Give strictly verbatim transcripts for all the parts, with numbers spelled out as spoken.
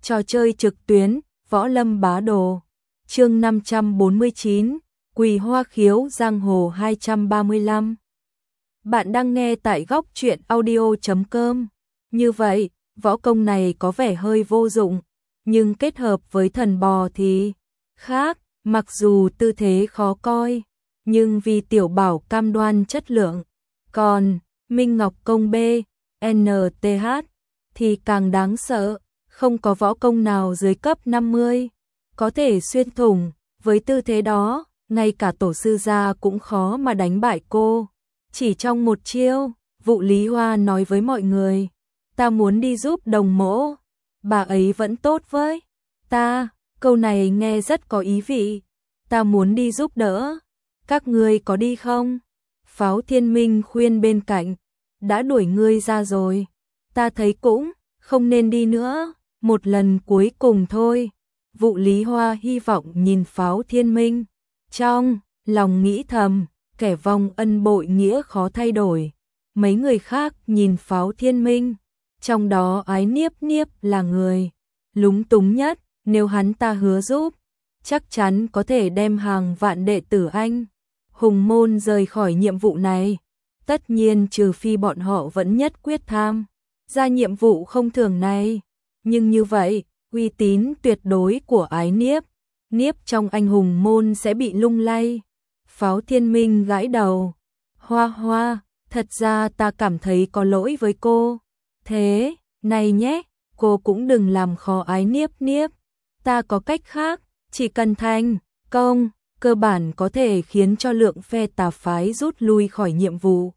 Trò chơi trực tuyến, Võ Lâm Bá Đồ. Chương năm trăm bốn mươi chín, Quỳ Hoa Khiếu Giang Hồ hai trăm ba mươi lăm. Bạn đang nghe tại góc truyện audio chấm com. Như vậy, võ công này có vẻ hơi vô dụng, nhưng kết hợp với thần bò thì khác, mặc dù tư thế khó coi, nhưng vì tiểu bảo cam đoan chất lượng. Còn Minh Ngọc công B, en tê hát thì càng đáng sợ, không có võ công nào dưới cấp năm mươi có thể xuyên thủng, với tư thế đó, ngay cả tổ sư gia cũng khó mà đánh bại cô. Chỉ trong một chiêu, Vụ Lý Hoa nói với mọi người, ta muốn đi giúp Đồng Mỗ, bà ấy vẫn tốt với ta, câu này nghe rất có ý vị, ta muốn đi giúp đỡ, các ngươi có đi không? Pháo Thiên Minh khuyên bên cạnh, đã đuổi ngươi ra rồi, ta thấy cũng không nên đi nữa, một lần cuối cùng thôi. Vụ Lý Hoa hy vọng nhìn Pháo Thiên Minh, trong lòng nghĩ thầm, kẻ vong ân bội nghĩa khó thay đổi. Mấy người khác nhìn Pháo Thiên Minh, trong đó Ái Niếp Niếp là người lúng túng nhất, nếu hắn ta hứa giúp, chắc chắn có thể đem hàng vạn đệ tử Anh Hùng môn rời khỏi nhiệm vụ này. Tất nhiên trừ phi bọn họ vẫn nhất quyết tham ra nhiệm vụ không thường này, nhưng như vậy, uy tín tuyệt đối của Ái Niếp Niếp trong Anh Hùng môn sẽ bị lung lay. Pháo Thiên Minh gãi đầu, Hoa Hoa, thật ra ta cảm thấy có lỗi với cô. Thế này nhé, cô cũng đừng làm khó Ái Niếp Niếp, ta có cách khác, chỉ cần thành công, cơ bản có thể khiến cho lượng phe tà phái rút lui khỏi nhiệm vụ.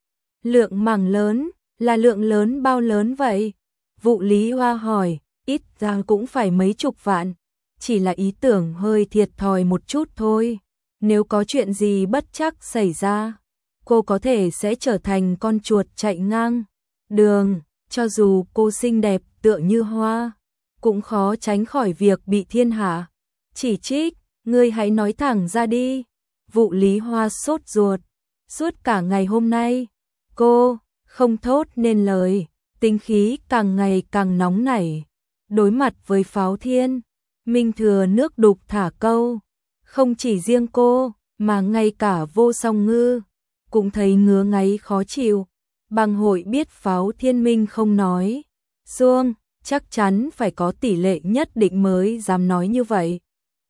Lượng mảng lớn, là lượng lớn bao lớn vậy? Vụ Lý Hoa hỏi, ít ra cũng phải mấy chục vạn, chỉ là ý tưởng hơi thiệt thòi một chút thôi. Nếu có chuyện gì bất trắc xảy ra, cô có thể sẽ trở thành con chuột chạy ngang đường, cho dù cô xinh đẹp tựa như hoa, cũng khó tránh khỏi việc bị thiên hạ chỉ trích, ngươi hãy nói thẳng ra đi. Vụ Lý Hoa sốt ruột, suốt cả ngày hôm nay, cô không thốt nên lời, tính khí càng ngày càng nóng nảy. Đối mặt với Pháo Thiên Minh thừa nước đục thả câu, không chỉ riêng cô, mà ngay cả Vô Song Ngư cũng thấy ngứa ngáy khó chịu. Bang hội biết Pháo Thiên Minh không nói xuông, chắc chắn phải có tỷ lệ nhất định mới dám nói như vậy.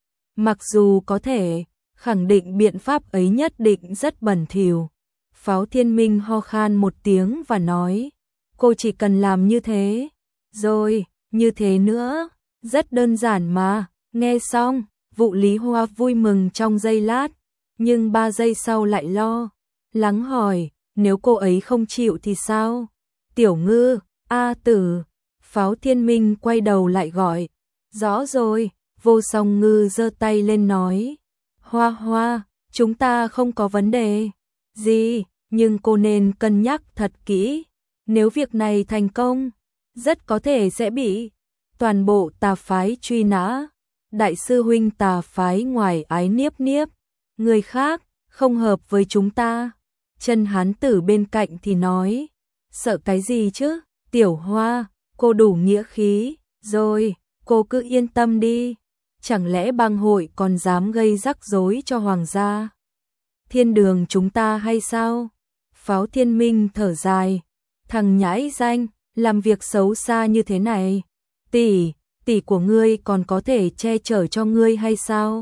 Mặc dù có thể khẳng định biện pháp ấy nhất định rất bẩn thỉu. Pháo Thiên Minh ho khan một tiếng và nói, cô chỉ cần làm như thế, rồi, như thế nữa, rất đơn giản mà. Nghe xong, Vụ Lý Hoa vui mừng trong giây lát, nhưng ba giây sau lại lo lắng hỏi, nếu cô ấy không chịu thì sao? Tiểu Ngư, A Tử. Pháo Thiên Minh quay đầu lại gọi, rõ rồi. Vô Song Ngư giơ tay lên nói, Hoa Hoa, chúng ta không có vấn đề gì, nhưng cô nên cân nhắc thật kỹ, nếu việc này thành công, rất có thể sẽ bị toàn bộ tà phái truy nã. Đại sư huynh tà phái ngoài Ái Niếp Niếp, người khác không hợp với chúng ta. Chân Hán Tử bên cạnh thì nói, sợ cái gì chứ, Tiểu Hoa, cô đủ nghĩa khí rồi, cô cứ yên tâm đi. Chẳng lẽ bang hội còn dám gây rắc rối cho hoàng gia thiên đường chúng ta hay sao? Pháo Thiên Minh thở dài, thằng nhãi danh, làm việc xấu xa như thế này, tỷ, tỷ của ngươi còn có thể che chở cho ngươi hay sao?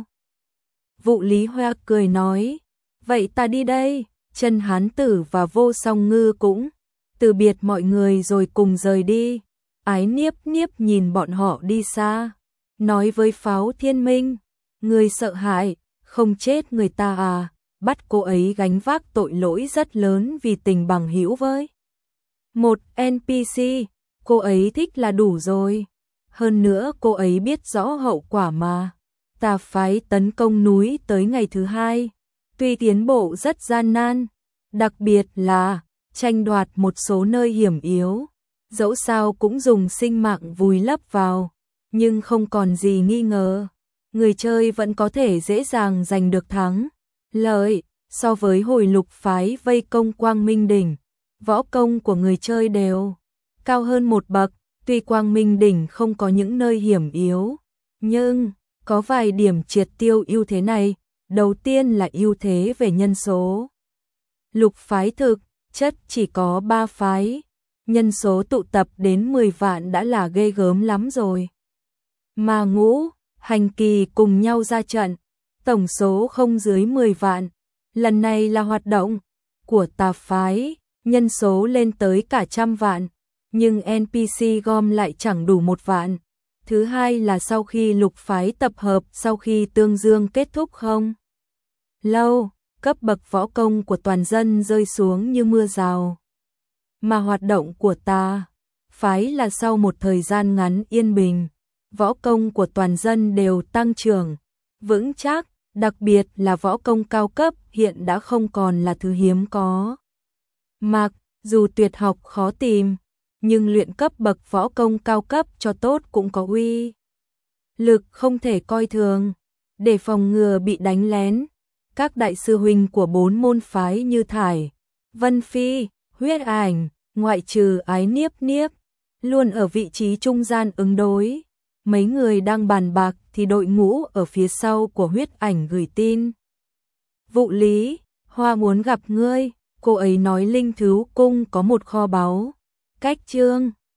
Vụ Lý Hoa cười nói, vậy ta đi đây. Chân Hán Tử và Vô Song Ngư cũng từ biệt mọi người rồi cùng rời đi. Ái Niếp Niếp nhìn bọn họ đi xa, nói với Pháo Thiên Minh, người sợ hãi, không chết người ta à, bắt cô ấy gánh vác tội lỗi rất lớn vì tình bằng hữu với một en pê xê, cô ấy thích là đủ rồi. Hơn nữa cô ấy biết rõ hậu quả mà. Tà phái tấn công núi tới ngày thứ hai, tuy tiến bộ rất gian nan, đặc biệt là tranh đoạt một số nơi hiểm yếu, dẫu sao cũng dùng sinh mạng vùi lấp vào, nhưng không còn gì nghi ngờ, người chơi vẫn có thể dễ dàng giành được thắng lợi. So với hồi lục phái vây công Quang Minh Đỉnh, võ công của người chơi đều cao hơn một bậc, Tuy Quang Minh đỉnh không có những nơi hiểm yếu, nhưng có vài điểm triệt tiêu ưu thế này. Đầu tiên là ưu thế về nhân số. Lục phái thực chất chỉ có ba phái, nhân số tụ tập đến mười vạn đã là ghê gớm lắm rồi. Mà Ngũ, Hành Kỳ cùng nhau ra trận, tổng số không dưới mười vạn. Lần này là hoạt động của tà phái, nhân số lên tới cả trăm vạn, nhưng en pê xê gom lại chẳng đủ một vạn. Thứ hai là sau khi lục phái tập hợp, sau khi tương dương kết thúc không lâu, cấp bậc võ công của toàn dân rơi xuống như mưa rào. Mà hoạt động của tà phái là sau một thời gian ngắn yên bình, võ công của toàn dân đều tăng trưởng, vững chắc, đặc biệt là võ công cao cấp hiện đã không còn là thứ hiếm có. Mặc dù tuyệt học khó tìm, nhưng luyện cấp bậc võ công cao cấp cho tốt cũng có uy lực không thể coi thường. Để phòng ngừa bị đánh lén, các đại sư huynh của bốn môn phái như Thải, Vân Phi, Huyết Ảnh, ngoại trừ Ái Niếp Niếp, luôn ở vị trí trung gian ứng đối. Mấy người đang bàn bạc thì đội ngũ ở phía sau của Huyết Ảnh gửi tin. Vụ Lý, Hoa muốn gặp ngươi, cô ấy nói Linh Thứu Cung có một kho báu, cách Trương